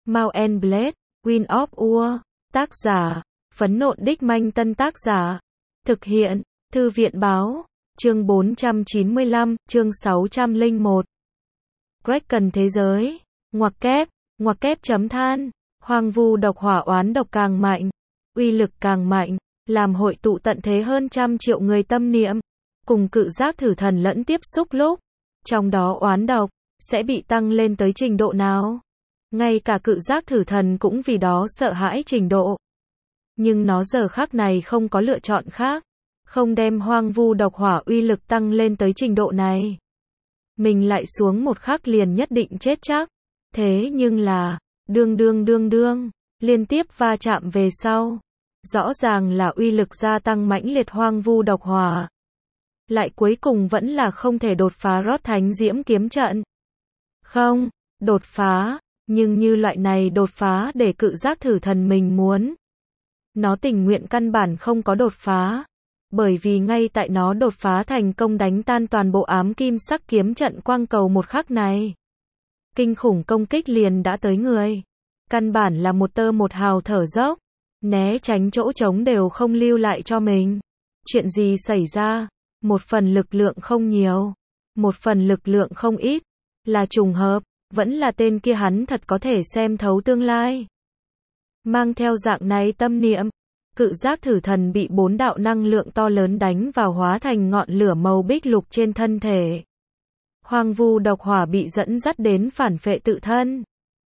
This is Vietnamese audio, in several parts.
Mount and Blade, Wind of War. Tác giả, Phấn Nộn Đích Manh. Tân tác giả, thực hiện, Thư viện Báo. Chương 495, chương 601. Kraken thế giới. Ngoặc kép chấm than. Hoang vu độc hỏa oán độc càng mạnh, uy lực càng mạnh, làm hội tụ tận thế hơn 100 triệu người tâm niệm, cùng cự giác thử thần lẫn tiếp xúc lúc, trong đó oán độc, sẽ bị tăng lên tới trình độ nào? Ngay cả cự giác thử thần cũng vì đó sợ hãi trình độ. Nhưng nó giờ khắc này không có lựa chọn khác, không đem hoang vu độc hỏa uy lực tăng lên tới trình độ này. Mình lại xuống một khắc liền nhất định chết chắc. Thế nhưng là, đương, liên tiếp va chạm về sau. Rõ ràng là uy lực gia tăng mãnh liệt hoang vu độc hỏa. Lại cuối cùng vẫn là không thể đột phá Rót Thánh Diễm kiếm trận. Không, đột phá, nhưng như loại này đột phá để cự giác thử thần mình muốn. Nó tình nguyện căn bản không có đột phá. Bởi vì ngay tại nó đột phá thành công đánh tan toàn bộ ám kim sắc kiếm trận quang cầu một khắc này. Kinh khủng công kích liền đã tới người. Căn bản là một tơ một hào thở dốc. Né tránh chỗ trống đều không lưu lại cho mình. Chuyện gì xảy ra? Một phần lực lượng không nhiều. Một phần lực lượng không ít. Là trùng hợp. Vẫn là tên kia hắn thật có thể xem thấu tương lai. Mang theo dạng này tâm niệm. Cự giác thử thần bị 4 đạo năng lượng to lớn đánh vào hóa thành ngọn lửa màu bích lục trên thân thể. Hoang vu độc hỏa bị dẫn dắt đến phản phệ tự thân.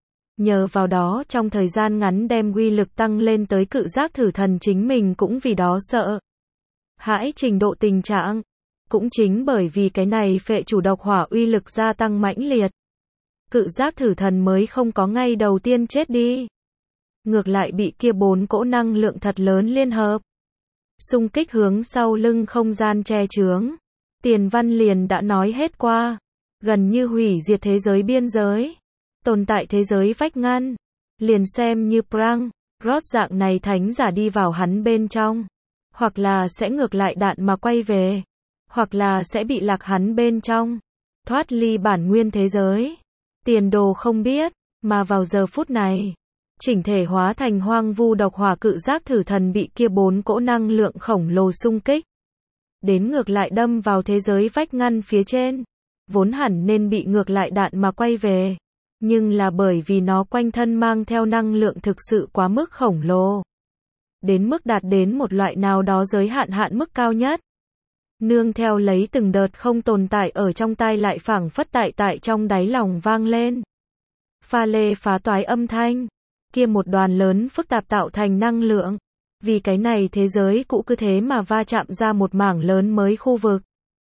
Nhờ vào đó trong thời gian ngắn đem uy lực tăng lên tới cự giác thử thần chính mình cũng vì đó sợ hãi trình độ tình trạng. Cũng chính bởi vì cái này phệ chủ độc hỏa uy lực gia tăng mãnh liệt. Cự giác thử thần mới không có ngay đầu tiên chết đi. Ngược lại bị kia 4 cỗ năng lượng thật lớn liên hợp. Xung kích hướng sau lưng không gian che chướng. Tiền văn liền đã nói hết qua. Gần như hủy diệt thế giới biên giới. Tồn tại thế giới vách ngăn. Liền xem như Prang, Rót dạng này thánh giả đi vào hắn bên trong. Hoặc là sẽ ngược lại đạn mà quay về. Hoặc là sẽ bị lạc hắn bên trong. Thoát ly bản nguyên thế giới. Tiền đồ không biết, mà vào giờ phút này. Chỉnh thể hóa thành hoang vu độc hỏa cự giác thử thần bị kia 4 cỗ năng lượng khổng lồ xung kích. Đến ngược lại đâm vào thế giới vách ngăn phía trên. Vốn hẳn nên bị ngược lại đạn mà quay về. Nhưng là bởi vì nó quanh thân mang theo năng lượng thực sự quá mức khổng lồ. Đến mức đạt đến một loại nào đó giới hạn mức cao nhất. Nương theo lấy từng đợt không tồn tại ở trong tai lại phảng phất tại trong đáy lòng vang lên. Pha lê phá toái âm thanh. Kia một đoàn lớn phức tạp tạo thành năng lượng. Vì cái này thế giới cũ cứ thế mà va chạm ra một mảng lớn mới khu vực.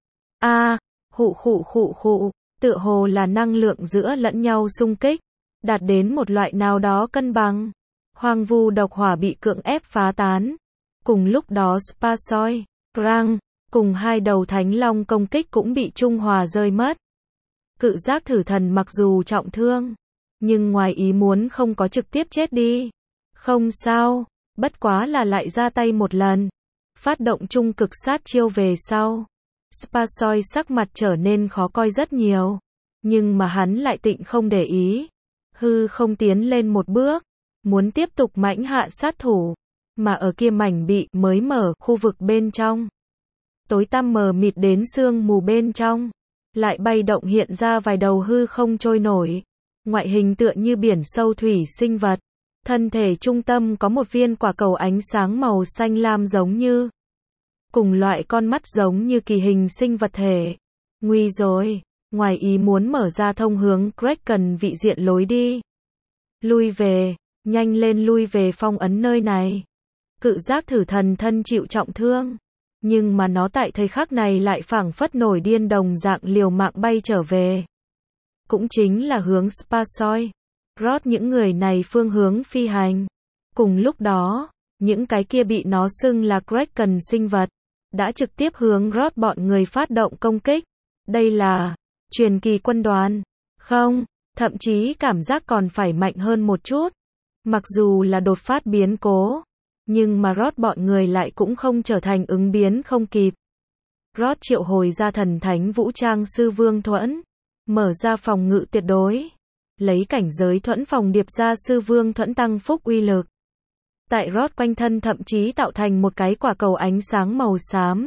Khụ, tựa hồ là năng lượng giữa lẫn nhau xung kích, đạt đến một loại nào đó cân bằng. Hoang vu độc hỏa bị cưỡng ép phá tán. Cùng lúc đó Sparsoi, Prang, cùng 2 đầu thánh long công kích cũng bị trung hòa rơi mất. Cự giác thử thần mặc dù trọng thương, nhưng ngoài ý muốn không có trực tiếp chết đi. Không sao, bất quá là lại ra tay một lần. Phát động trung cực sát chiêu về sau. Sparsoi sắc mặt trở nên khó coi rất nhiều. Nhưng mà hắn lại tịnh không để ý. Hư không tiến lên một bước. Muốn tiếp tục mãnh hạ sát thủ. Mà ở kia mảnh bị mới mở khu vực bên trong. Tối tăm mờ mịt đến sương mù bên trong. Lại bay động hiện ra vài đầu hư không trôi nổi. Ngoại hình tựa như biển sâu thủy sinh vật. Thân thể trung tâm có một viên quả cầu ánh sáng màu xanh lam giống như. Cùng loại con mắt giống như kỳ hình sinh vật thể. Nguy rồi, ngoài ý muốn mở ra thông hướng Kraken vị diện lối đi. Lui về, nhanh lên lui về phong ấn nơi này. Cự giác thử thần thân chịu trọng thương. Nhưng mà nó tại thời khắc này lại phảng phất nổi điên đồng dạng liều mạng bay trở về. Cũng chính là hướng Sparsoi, Rót những người này phương hướng phi hành. Cùng lúc đó, những cái kia bị nó xưng là Kraken sinh vật, đã trực tiếp hướng Rót bọn người phát động công kích. Đây là truyền kỳ quân đoàn. Không, thậm chí cảm giác còn phải mạnh hơn một chút. Mặc dù là đột phát biến cố, nhưng mà Rót bọn người lại cũng không trở thành ứng biến không kịp. Rót triệu hồi ra thần thánh vũ trang sư vương thuẫn, mở ra phòng ngự tuyệt đối. lấy cảnh giới thuẫn phòng điệp ra sư vương thuẫn tăng phúc uy lực. Tại Rod quanh thân thậm chí tạo thành một cái quả cầu ánh sáng màu xám.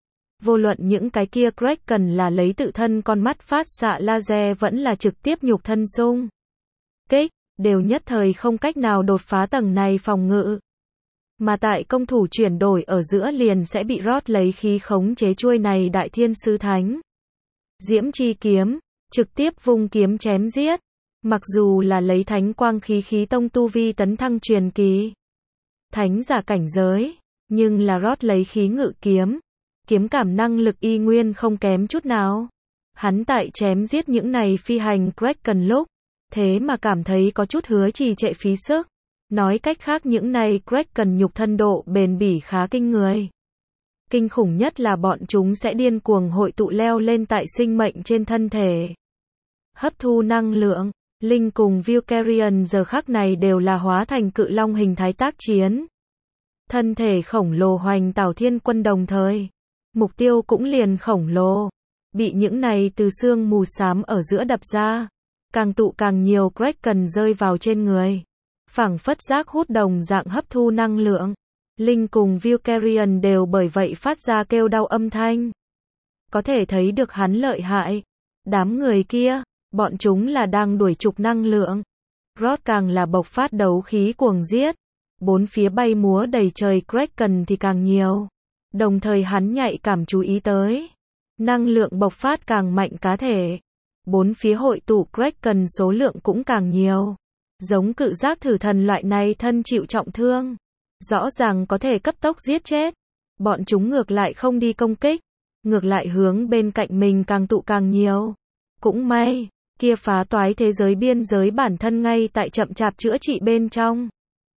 Vô luận những cái kia Kraken là lấy tự thân con mắt phát xạ laser vẫn là trực tiếp nhục thân xung kích, đều nhất thời không cách nào đột phá tầng này phòng ngự. Mà tại công thủ chuyển đổi ở giữa liền sẽ bị Rod lấy khí khống chế chuôi này đại thiên sứ thánh diễm chi kiếm, trực tiếp vung kiếm chém giết. Mặc dù là lấy thánh quang khí tông tu vi tấn thăng truyền kỳ thánh giả cảnh giới, nhưng là Rod lấy khí ngự kiếm, kiếm cảm năng lực y nguyên không kém chút nào. Hắn tại chém giết những này phi hành Kraken lúc, thế mà cảm thấy có chút hứa trì trệ phí sức. Nói cách khác những này Kraken nhục thân độ bền bỉ khá kinh người. Kinh khủng nhất là bọn chúng sẽ điên cuồng hội tụ leo lên tại sinh mệnh trên thân thể. Hấp thu năng lượng, Linh cùng Valkyrian giờ khắc này đều là hóa thành cự long hình thái tác chiến. Thân thể khổng lồ hoành tảo thiên quân đồng thời. Mục tiêu cũng liền khổng lồ. Bị những này từ xương mù xám ở giữa đập ra. Càng tụ càng nhiều Kraken rơi vào trên người. Phảng phất giác hút đồng dạng hấp thu năng lượng. Linh cùng Valkyrian đều bởi vậy phát ra kêu đau âm thanh. Có thể thấy được hắn lợi hại. Đám người kia, bọn chúng là đang đuổi trục năng lượng. Rod càng là bộc phát đấu khí cuồng giết. Bốn phía bay múa đầy trời Kraken thì càng nhiều. Đồng thời hắn nhạy cảm chú ý tới. Năng lượng bộc phát càng mạnh cá thể. Bốn phía hội tụ Kraken số lượng cũng càng nhiều. Giống cự giác thử thần loại này thân chịu trọng thương. Rõ ràng có thể cấp tốc giết chết. Bọn chúng ngược lại không đi công kích. Ngược lại hướng bên cạnh mình càng tụ càng nhiều. Cũng may, kia phá toái thế giới biên giới bản thân ngay tại chậm chạp chữa trị bên trong.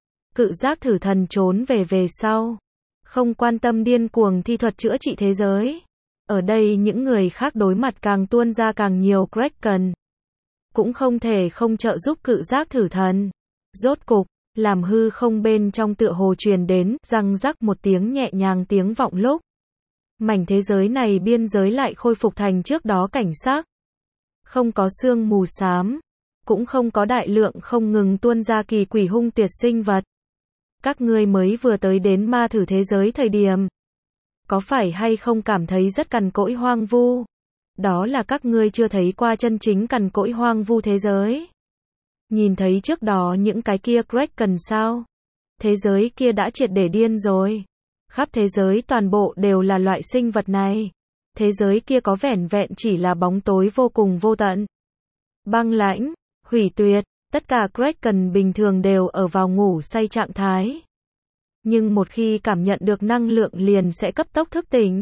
Cự giác thử thần trốn về sau. Không quan tâm điên cuồng thi thuật chữa trị thế giới. Ở đây những người khác đối mặt càng tuôn ra càng nhiều Kraken. Cũng không thể không trợ giúp cự giác thử thần. Rốt cục, làm hư không bên trong tựa hồ truyền đến, răng rắc một tiếng nhẹ nhàng tiếng vọng lúc. Mảnh thế giới này biên giới lại khôi phục thành trước đó cảnh sắc. Không có sương mù xám. Cũng không có đại lượng không ngừng tuôn ra kỳ quỷ hung tuyệt sinh vật. Các ngươi mới vừa tới đến ma thử thế giới thời điểm. Có phải hay không cảm thấy rất cằn cỗi hoang vu? Đó là các ngươi chưa thấy qua chân chính cằn cỗi hoang vu thế giới. Nhìn thấy trước đó những cái kia Kraken sao? Thế giới kia đã triệt để điên rồi. Khắp thế giới toàn bộ đều là loại sinh vật này. Thế giới kia có vẻn vẹn chỉ là bóng tối vô cùng vô tận. Băng lãnh, hủy tuyệt, tất cả Kraken bình thường đều ở vào ngủ say trạng thái. Nhưng một khi cảm nhận được năng lượng liền sẽ cấp tốc thức tỉnh.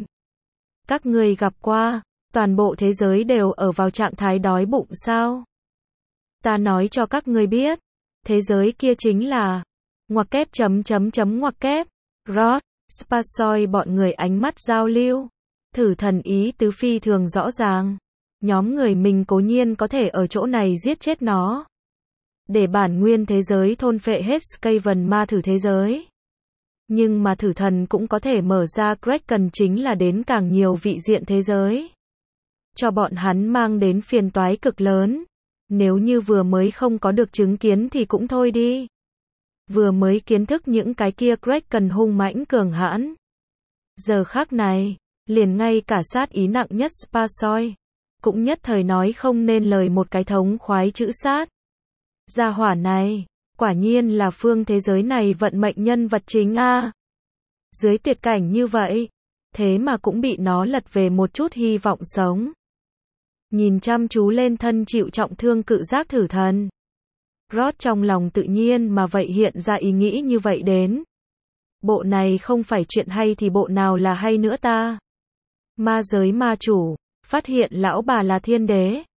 Các ngươi gặp qua, toàn bộ thế giới đều ở vào trạng thái đói bụng sao? Ta nói cho các ngươi biết, thế giới kia chính là ngoặc kép ngoặc kép. Rod, Spasoy bọn người ánh mắt giao lưu. Thử thần ý tứ phi thường rõ ràng. Nhóm người mình cố nhiên có thể ở chỗ này giết chết nó. Để bản nguyên thế giới thôn phệ hết Skaven ma thử thế giới. Nhưng mà thử thần cũng có thể mở ra Kraken chính là đến càng nhiều vị diện thế giới. Cho bọn hắn mang đến phiền toái cực lớn. Nếu như vừa mới không có được chứng kiến thì cũng thôi đi. Vừa mới kiến thức những cái kia Kraken hung mãnh cường hãn. Giờ khắc này, liền ngay cả sát ý nặng nhất Spasoy cũng nhất thời nói không nên lời một cái thống khoái chữ sát. Gia hỏa này, quả nhiên là phương thế giới này vận mệnh nhân vật chính a. Dưới tuyệt cảnh như vậy, thế mà cũng bị nó lật về một chút hy vọng sống. Nhìn chăm chú lên thân chịu trọng thương cự giác thử thần. Rod trong lòng tự nhiên mà vậy hiện ra ý nghĩ như vậy đến. Bộ này không phải chuyện hay thì bộ nào là hay nữa ta. Ma giới ma chủ, phát hiện lão bà là thiên đế.